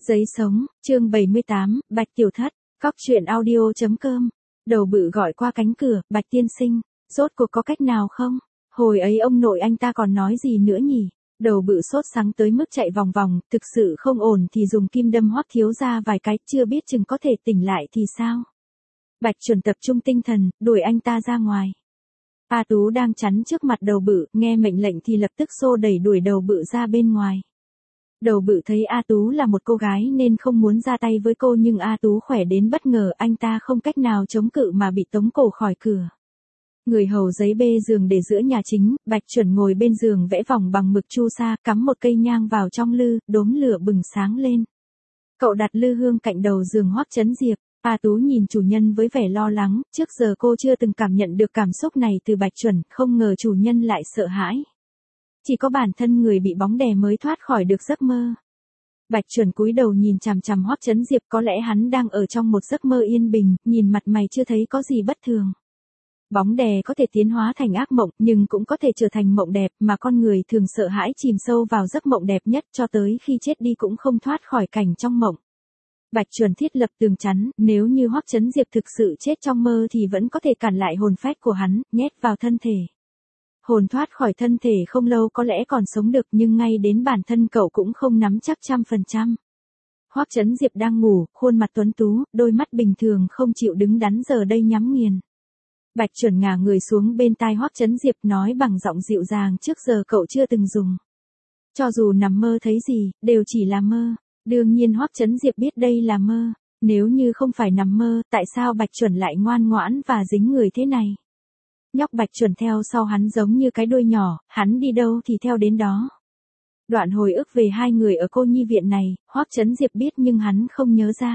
Giấy sống, chương 78, Bạch Tiểu Thất, Cóc truyện audio.com. Đầu bự gọi qua cánh cửa, Bạch tiên sinh, rốt cuộc có cách nào không? Hồi ấy ông nội anh ta còn nói gì nữa nhỉ? Đầu bự sốt sắng tới mức chạy vòng vòng, thực sự không ổn thì dùng kim đâm Hoắc thiếu gia vài cái, chưa biết chừng có thể tỉnh lại thì sao? Bạch Chuẩn tập trung tinh thần, đuổi anh ta ra ngoài. A Tú đang chắn trước mặt đầu bự, nghe mệnh lệnh thì lập tức xô đẩy đuổi đầu bự ra bên ngoài. Đầu bự thấy A Tú là một cô gái nên không muốn ra tay với cô, nhưng A Tú khỏe đến bất ngờ, anh ta không cách nào chống cự mà bị tống cổ khỏi cửa. Người hầu giấy bê giường để giữa nhà chính, Bạch Chuẩn ngồi bên giường vẽ vòng bằng mực chu sa, cắm một cây nhang vào trong lư, đốm lửa bừng sáng lên. Cậu đặt lư hương cạnh đầu giường Hoắc Chấn Diệp. A Tú nhìn chủ nhân với vẻ lo lắng, trước giờ cô chưa từng cảm nhận được cảm xúc này từ Bạch Chuẩn, không ngờ chủ nhân lại sợ hãi. Chỉ có bản thân người bị bóng đè mới thoát khỏi được giấc mơ. Bạch Chuẩn cúi đầu nhìn chằm chằm Hoắc Chấn Diệp, có lẽ hắn đang ở trong một giấc mơ yên bình, nhìn mặt mày chưa thấy có gì bất thường. Bóng đè có thể tiến hóa thành ác mộng, nhưng cũng có thể trở thành mộng đẹp, mà con người thường sợ hãi chìm sâu vào giấc mộng đẹp nhất, cho tới khi chết đi cũng không thoát khỏi cảnh trong mộng. Bạch Chuẩn thiết lập tường chắn, nếu như Hoắc Chấn Diệp thực sự chết trong mơ thì vẫn có thể cản lại hồn phách của hắn, nhét vào thân thể. Hồn thoát khỏi thân thể không lâu có lẽ còn sống được, nhưng ngay đến bản thân cậu cũng không nắm chắc 100%. Hoắc Chấn Diệp đang ngủ, khuôn mặt tuấn tú, đôi mắt bình thường không chịu đứng đắn giờ đây nhắm nghiền. Bạch Chuẩn ngả người xuống bên tai Hoắc Chấn Diệp, nói bằng giọng dịu dàng, trước giờ cậu chưa từng dùng. Cho dù nằm mơ thấy gì, đều chỉ là mơ. Đương nhiên Hoắc Chấn Diệp biết đây là mơ. Nếu như không phải nằm mơ, tại sao Bạch Chuẩn lại ngoan ngoãn và dính người thế này? Nhóc Bạch Chuẩn theo sau hắn giống như cái đuôi nhỏ, hắn đi đâu thì theo đến đó. Đoạn hồi ức về hai người ở cô nhi viện này, Hoắc Chấn Diệp biết nhưng hắn không nhớ ra.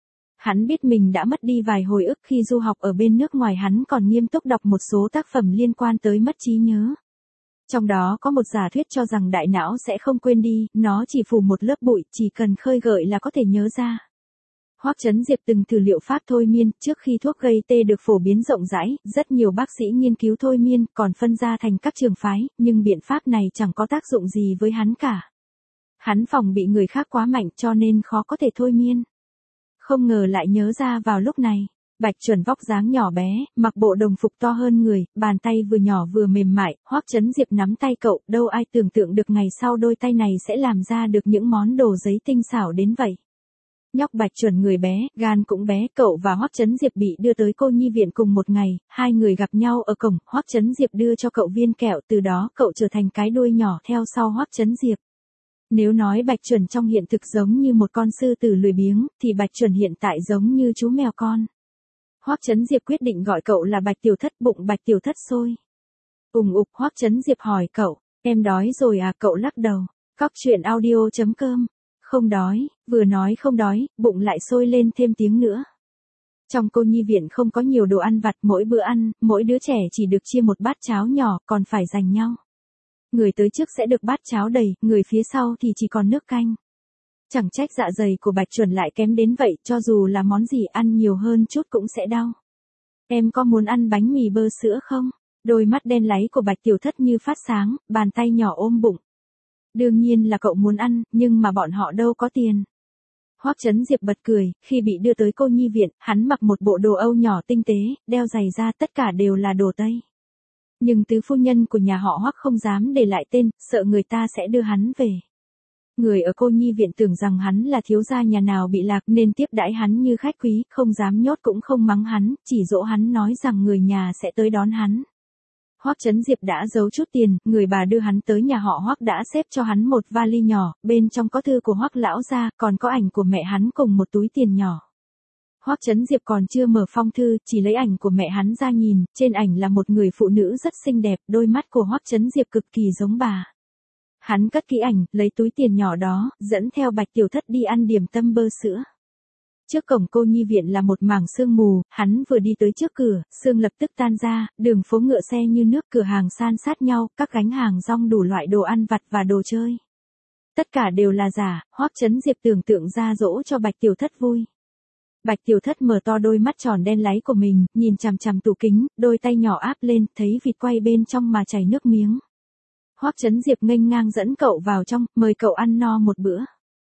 Hắn biết mình đã mất đi vài hồi ức khi du học ở bên nước ngoài, hắn còn nghiêm túc đọc một số tác phẩm liên quan tới mất trí nhớ. Trong đó có một giả thuyết cho rằng đại não sẽ không quên đi, nó chỉ phủ một lớp bụi, chỉ cần khơi gợi là có thể nhớ ra. Hoắc Chấn Diệp từng thử liệu pháp thôi miên, trước khi thuốc gây tê được phổ biến rộng rãi, rất nhiều bác sĩ nghiên cứu thôi miên, còn phân ra thành các trường phái, nhưng biện pháp này chẳng có tác dụng gì với hắn cả. Hắn phòng bị người khác quá mạnh cho nên khó có thể thôi miên. Không ngờ lại nhớ ra vào lúc này. Bạch Chuẩn vóc dáng nhỏ bé, mặc bộ đồng phục to hơn người, bàn tay vừa nhỏ vừa mềm mại, Hoắc Chấn Diệp nắm tay cậu, đâu ai tưởng tượng được ngày sau đôi tay này sẽ làm ra được những món đồ giấy tinh xảo đến vậy. Nhóc Bạch Chuẩn người bé, gan cũng bé, cậu và Hoắc Chấn Diệp bị đưa tới cô nhi viện cùng một ngày, hai người gặp nhau ở cổng, Hoắc Chấn Diệp đưa cho cậu viên kẹo, từ đó cậu trở thành cái đuôi nhỏ theo sau Hoắc Chấn Diệp. Nếu nói Bạch Chuẩn trong hiện thực giống như một con sư tử lười biếng, thì Bạch Chuẩn hiện tại giống như chú mèo con. Hoắc Chấn Diệp quyết định gọi cậu là Bạch Tiểu Thất, bụng Bạch Tiểu Thất sôi. Hoắc Chấn Diệp hỏi cậu, em đói rồi à? Cậu lắc đầu. Cóc truyện audio.com. Không đói, vừa nói không đói, bụng lại sôi lên thêm tiếng nữa. Trong cô nhi viện không có nhiều đồ ăn vặt, mỗi bữa ăn, mỗi đứa trẻ chỉ được chia một bát cháo nhỏ, còn phải giành nhau. Người tới trước sẽ được bát cháo đầy, người phía sau thì chỉ còn nước canh. Chẳng trách dạ dày của Bạch Chuẩn lại kém đến vậy, cho dù là món gì ăn nhiều hơn chút cũng sẽ đau. Em có muốn ăn bánh mì bơ sữa không? Đôi mắt đen láy của Bạch Tiểu Thất như phát sáng, bàn tay nhỏ ôm bụng. Đương nhiên là cậu muốn ăn, nhưng mà bọn họ đâu có tiền. Hoắc Chấn Diệp bật cười, khi bị đưa tới cô nhi viện, hắn mặc một bộ đồ Âu nhỏ tinh tế, đeo giày da, tất cả đều là đồ Tây. Nhưng tứ phu nhân của nhà họ Hoắc không dám để lại tên, sợ người ta sẽ đưa hắn về. Người ở cô nhi viện tưởng rằng hắn là thiếu gia nhà nào bị lạc nên tiếp đãi hắn như khách quý, không dám nhốt cũng không mắng hắn, chỉ dỗ hắn nói rằng người nhà sẽ tới đón hắn. Hoắc Chấn Diệp đã giấu chút tiền, người bà đưa hắn tới nhà họ Hoắc đã xếp cho hắn một vali nhỏ, bên trong có thư của Hoắc lão gia, còn có ảnh của mẹ hắn cùng một túi tiền nhỏ. Hoắc Chấn Diệp còn chưa mở phong thư, chỉ lấy ảnh của mẹ hắn ra nhìn, trên ảnh là một người phụ nữ rất xinh đẹp, đôi mắt của Hoắc Chấn Diệp cực kỳ giống bà. Hắn cất kỹ ảnh, lấy túi tiền nhỏ đó, dẫn theo Bạch Tiểu Thất đi ăn điểm tâm bơ sữa. Trước cổng cô nhi viện là một mảng sương mù, hắn vừa đi tới trước cửa, sương lập tức tan ra, đường phố ngựa xe như nước, cửa hàng san sát nhau, các gánh hàng rong đủ loại đồ ăn vặt và đồ chơi. Tất cả đều là giả, Hoắc Chấn Diệp tưởng tượng ra dỗ cho Bạch Tiểu Thất vui. Bạch Tiểu Thất mở to đôi mắt tròn đen láy của mình, nhìn chằm chằm tủ kính, đôi tay nhỏ áp lên, thấy vịt quay bên trong mà chảy nước miếng. Hoắc Chấn Diệp nghênh ngang dẫn cậu vào trong, mời cậu ăn no một bữa.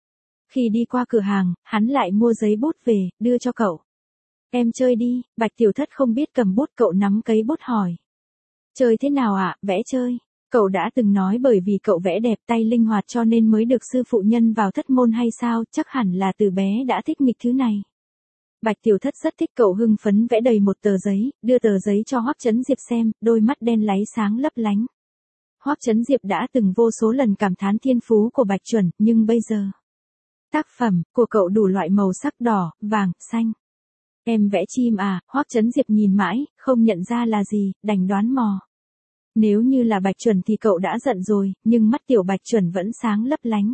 Khi đi qua cửa hàng, hắn lại mua giấy bút về, đưa cho cậu. Em chơi đi, Bạch Tiểu Thất không biết cầm bút, cậu nắm cây bút hỏi. Chơi thế nào ạ, vẽ chơi. Cậu đã từng nói bởi vì cậu vẽ đẹp, tay linh hoạt cho nên mới được sư phụ nhân vào thất môn hay sao, chắc hẳn là từ bé đã thích nghịch thứ này. Bạch Tiểu Thất rất thích, cậu hưng phấn vẽ đầy một tờ giấy, đưa tờ giấy cho Hoắc Chấn Diệp xem, đôi mắt đen láy sáng lấp lánh. Hoắc Chấn Diệp đã từng vô số lần cảm thán thiên phú của Bạch Chuẩn, nhưng bây giờ, tác phẩm của cậu đủ loại màu sắc đỏ, vàng, xanh. Em vẽ chim à, Hoắc Chấn Diệp nhìn mãi, không nhận ra là gì, đành đoán mò. Nếu như là Bạch Chuẩn thì cậu đã giận rồi, nhưng mắt tiểu Bạch Chuẩn vẫn sáng lấp lánh.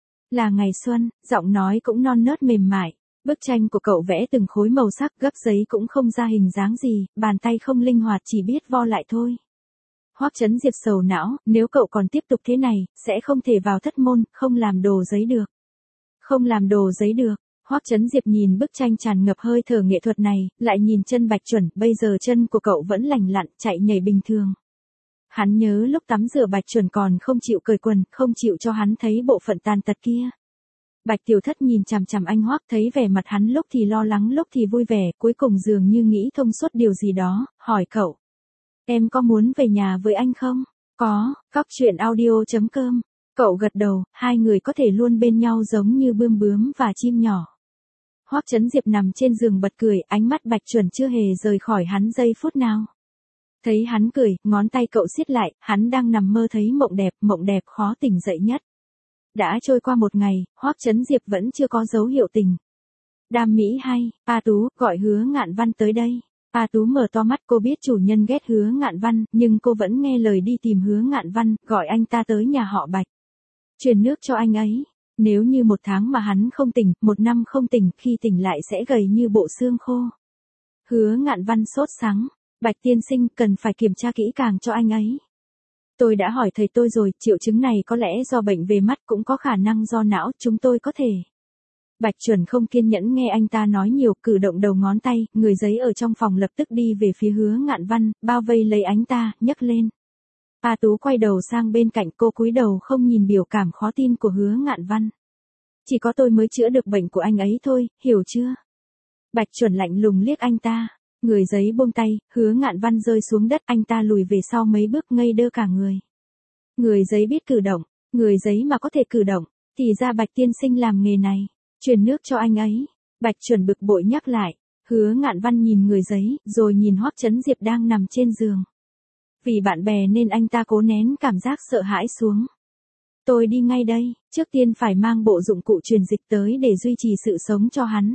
Là ngày xuân, giọng nói cũng non nớt mềm mại. Bức tranh của cậu vẽ từng khối màu sắc, gấp giấy cũng không ra hình dáng gì, bàn tay không linh hoạt, chỉ biết vo lại thôi. Hoắc Chấn Diệp sầu não, nếu cậu còn tiếp tục thế này, sẽ không thể vào thất môn, không làm đồ giấy được. Không làm đồ giấy được. Hoắc Chấn Diệp nhìn bức tranh tràn ngập hơi thở nghệ thuật này, lại nhìn chân Bạch Chuẩn, bây giờ chân của cậu vẫn lành lặn, chạy nhảy bình thường. Hắn nhớ lúc tắm rửa Bạch Chuẩn còn không chịu cởi quần, không chịu cho hắn thấy bộ phận tàn tật kia. Bạch Tiểu Thất nhìn chằm chằm anh Hoắc, thấy vẻ mặt hắn lúc thì lo lắng lúc thì vui vẻ, cuối cùng dường như nghĩ thông suốt điều gì đó, hỏi cậu. Em có muốn về nhà với anh không? Có, coctruyện.audio.com. Cậu gật đầu, hai người có thể luôn bên nhau giống như bươm bướm và chim nhỏ. Hoắc Chấn Diệp nằm trên giường bật cười, ánh mắt Bạch Chuẩn chưa hề rời khỏi hắn giây phút nào. Thấy hắn cười, ngón tay cậu siết lại, hắn đang nằm mơ thấy mộng đẹp khó tỉnh dậy nhất. Đã trôi qua một ngày, Hoắc Chấn Diệp vẫn chưa có dấu hiệu tỉnh. Đam mỹ hay, A Tú, gọi Hứa Ngạn Văn tới đây. A Tú mở to mắt, cô biết chủ nhân ghét Hứa Ngạn Văn, nhưng cô vẫn nghe lời đi tìm Hứa Ngạn Văn, gọi anh ta tới nhà họ Bạch. Truyền nước cho anh ấy. Nếu như 1 tháng mà hắn không tỉnh, 1 năm không tỉnh, khi tỉnh lại sẽ gầy như bộ xương khô. Hứa Ngạn Văn sốt sắng. Bạch tiên sinh cần phải kiểm tra kỹ càng cho anh ấy. Tôi đã hỏi thầy tôi rồi, triệu chứng này có lẽ do bệnh về mắt, cũng có khả năng do não, chúng tôi có thể. Bạch Chuẩn không kiên nhẫn nghe anh ta nói nhiều, cử động đầu ngón tay, người giấy ở trong phòng lập tức đi về phía Hứa Ngạn Văn, bao vây lấy anh ta, nhấc lên. A Tú quay đầu sang bên cạnh, cô cúi đầu không nhìn biểu cảm khó tin của Hứa Ngạn Văn. Chỉ có tôi mới chữa được bệnh của anh ấy thôi, hiểu chưa? Bạch Chuẩn lạnh lùng liếc anh ta. Người giấy buông tay, Hứa Ngạn Văn rơi xuống đất, anh ta lùi về sau mấy bước, ngây đơ cả người. Người giấy biết cử động, người giấy mà có thể cử động, thì ra Bạch tiên sinh làm nghề này, truyền nước cho anh ấy. Bạch Chuẩn bực bội nhắc lại. Hứa Ngạn Văn nhìn người giấy, rồi nhìn Hoắc Chấn Diệp đang nằm trên giường. Vì bạn bè nên anh ta cố nén cảm giác sợ hãi xuống. Tôi đi ngay đây, trước tiên phải mang bộ dụng cụ truyền dịch tới để duy trì sự sống cho hắn.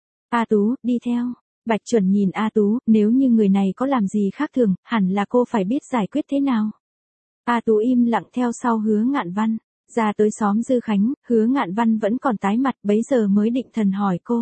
A Tú, đi theo. Bạch Chuẩn nhìn A Tú, nếu như người này có làm gì khác thường, hẳn là cô phải biết giải quyết thế nào. A Tú im lặng theo sau Hứa Ngạn Văn. Ra tới xóm Dư Khánh, Hứa Ngạn Văn vẫn còn tái mặt, bấy giờ mới định thần hỏi cô.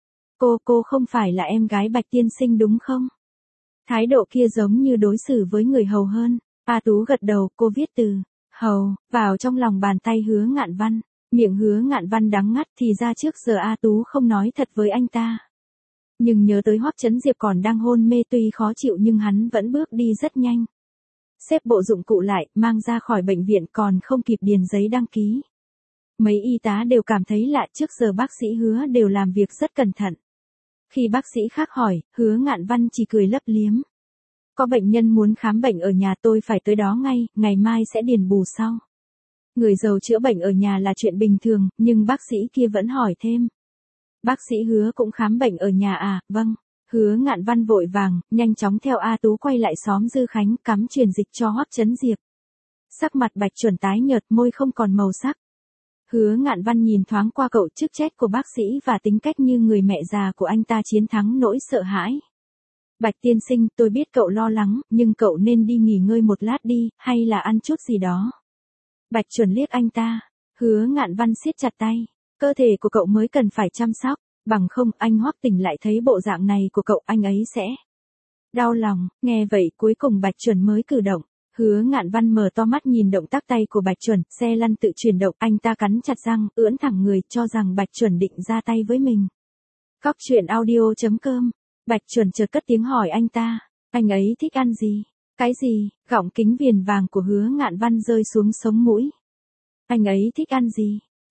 Cô không phải là em gái Bạch tiên sinh đúng không? Thái độ kia giống như đối xử với người hầu hơn. A Tú gật đầu, cô viết từ hầu vào trong lòng bàn tay Hứa Ngạn Văn. Miệng Hứa Ngạn Văn đắng ngắt, thì ra trước giờ A Tú không nói thật với anh ta. Nhưng nhớ tới Hoắc Chấn Diệp còn đang hôn mê, tuy khó chịu nhưng hắn vẫn bước đi rất nhanh. Xếp bộ dụng cụ lại, mang ra khỏi bệnh viện, còn không kịp điền giấy đăng ký. Mấy y tá đều cảm thấy lạ, trước giờ bác sĩ Hứa đều làm việc rất cẩn thận. Khi bác sĩ khác hỏi, Hứa Ngạn Văn chỉ cười lấp liếm. Có bệnh nhân muốn khám bệnh ở nhà, tôi phải tới đó ngay, ngày mai sẽ điền bù sau. Người giàu chữa bệnh ở nhà là chuyện bình thường, nhưng bác sĩ kia vẫn hỏi thêm. Bác sĩ Hứa cũng khám bệnh ở nhà à? Vâng. Hứa Ngạn Văn vội vàng, nhanh chóng theo A Tú quay lại xóm Dư Khánh, cắm truyền dịch cho Hoắc Chấn Diệp. Sắc mặt Bạch Chuẩn tái nhợt, môi không còn màu sắc. Hứa Ngạn Văn nhìn thoáng qua cậu, chức trách của bác sĩ và tính cách như người mẹ già của anh ta chiến thắng nỗi sợ hãi. Bạch tiên sinh, tôi biết cậu lo lắng, nhưng cậu nên đi nghỉ ngơi một lát đi, hay là ăn chút gì đó. Bạch Chuẩn liếc anh ta. Hứa Ngạn Văn siết chặt tay. Cơ thể của cậu mới cần phải chăm sóc, bằng không anh Hoắc tỉnh lại thấy bộ dạng này của cậu, anh ấy sẽ đau lòng. Nghe vậy cuối cùng Bạch Chuẩn mới cử động. Hứa Ngạn Văn mở to mắt nhìn động tác tay của Bạch Chuẩn, xe lăn tự chuyển động, anh ta cắn chặt răng, ưỡn thẳng người, cho rằng Bạch Chuẩn định ra tay với mình. Coctruyện.audio.com. Bạch Chuẩn chợt cất tiếng hỏi anh ta, anh ấy thích ăn gì? Cái gì? Gọng kính viền vàng của Hứa Ngạn Văn rơi xuống sống mũi. Anh ấy thích ăn gì?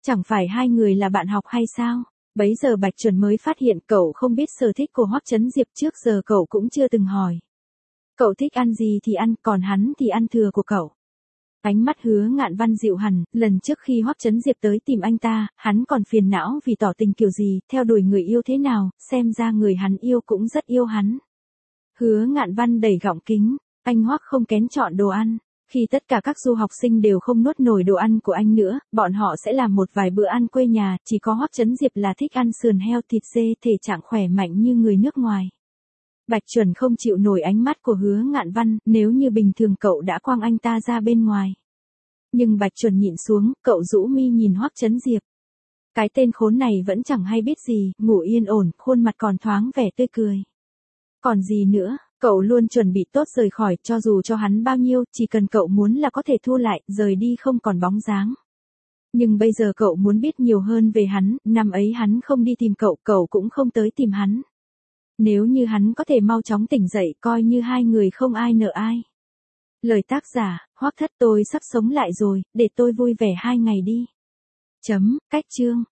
Chẳng phải hai người là bạn học hay sao? Bấy giờ Bạch Chuẩn mới phát hiện cậu không biết sở thích của Hoắc Chấn Diệp, trước giờ cậu cũng chưa từng hỏi. Cậu thích ăn gì thì ăn, còn hắn thì ăn thừa của cậu. Ánh mắt Hứa Ngạn Văn dịu hẳn, lần trước khi Hoắc Chấn Diệp tới tìm anh ta, hắn còn phiền não vì tỏ tình kiểu gì, theo đuổi người yêu thế nào, xem ra người hắn yêu cũng rất yêu hắn. Hứa Ngạn Văn đẩy gọng kính, anh Hoắc không kén chọn đồ ăn. Khi tất cả các du học sinh đều không nuốt nổi đồ ăn của anh nữa, bọn họ sẽ làm một vài bữa ăn quê nhà, chỉ có Hoắc Chấn Diệp là thích ăn sườn heo thịt dê, thể trạng khỏe mạnh như người nước ngoài. Bạch Chuẩn không chịu nổi ánh mắt của Hứa Ngạn Văn, nếu như bình thường cậu đã quăng anh ta ra bên ngoài. Nhưng Bạch Chuẩn nhịn xuống, cậu rũ mi nhìn Hoắc Chấn Diệp. Cái tên khốn này vẫn chẳng hay biết gì, ngủ yên ổn, khuôn mặt còn thoáng vẻ tươi cười. Còn gì nữa, cậu luôn chuẩn bị tốt rời khỏi, cho dù cho hắn bao nhiêu, chỉ cần cậu muốn là có thể thu lại, rời đi không còn bóng dáng. Nhưng bây giờ cậu muốn biết nhiều hơn về hắn, năm ấy hắn không đi tìm cậu, cậu cũng không tới tìm hắn. Nếu như hắn có thể mau chóng tỉnh dậy, coi như hai người không ai nợ ai. Lời tác giả, Hoắc Thất, tôi sắp sống lại rồi, để tôi vui vẻ 2 ngày đi. Cách chương.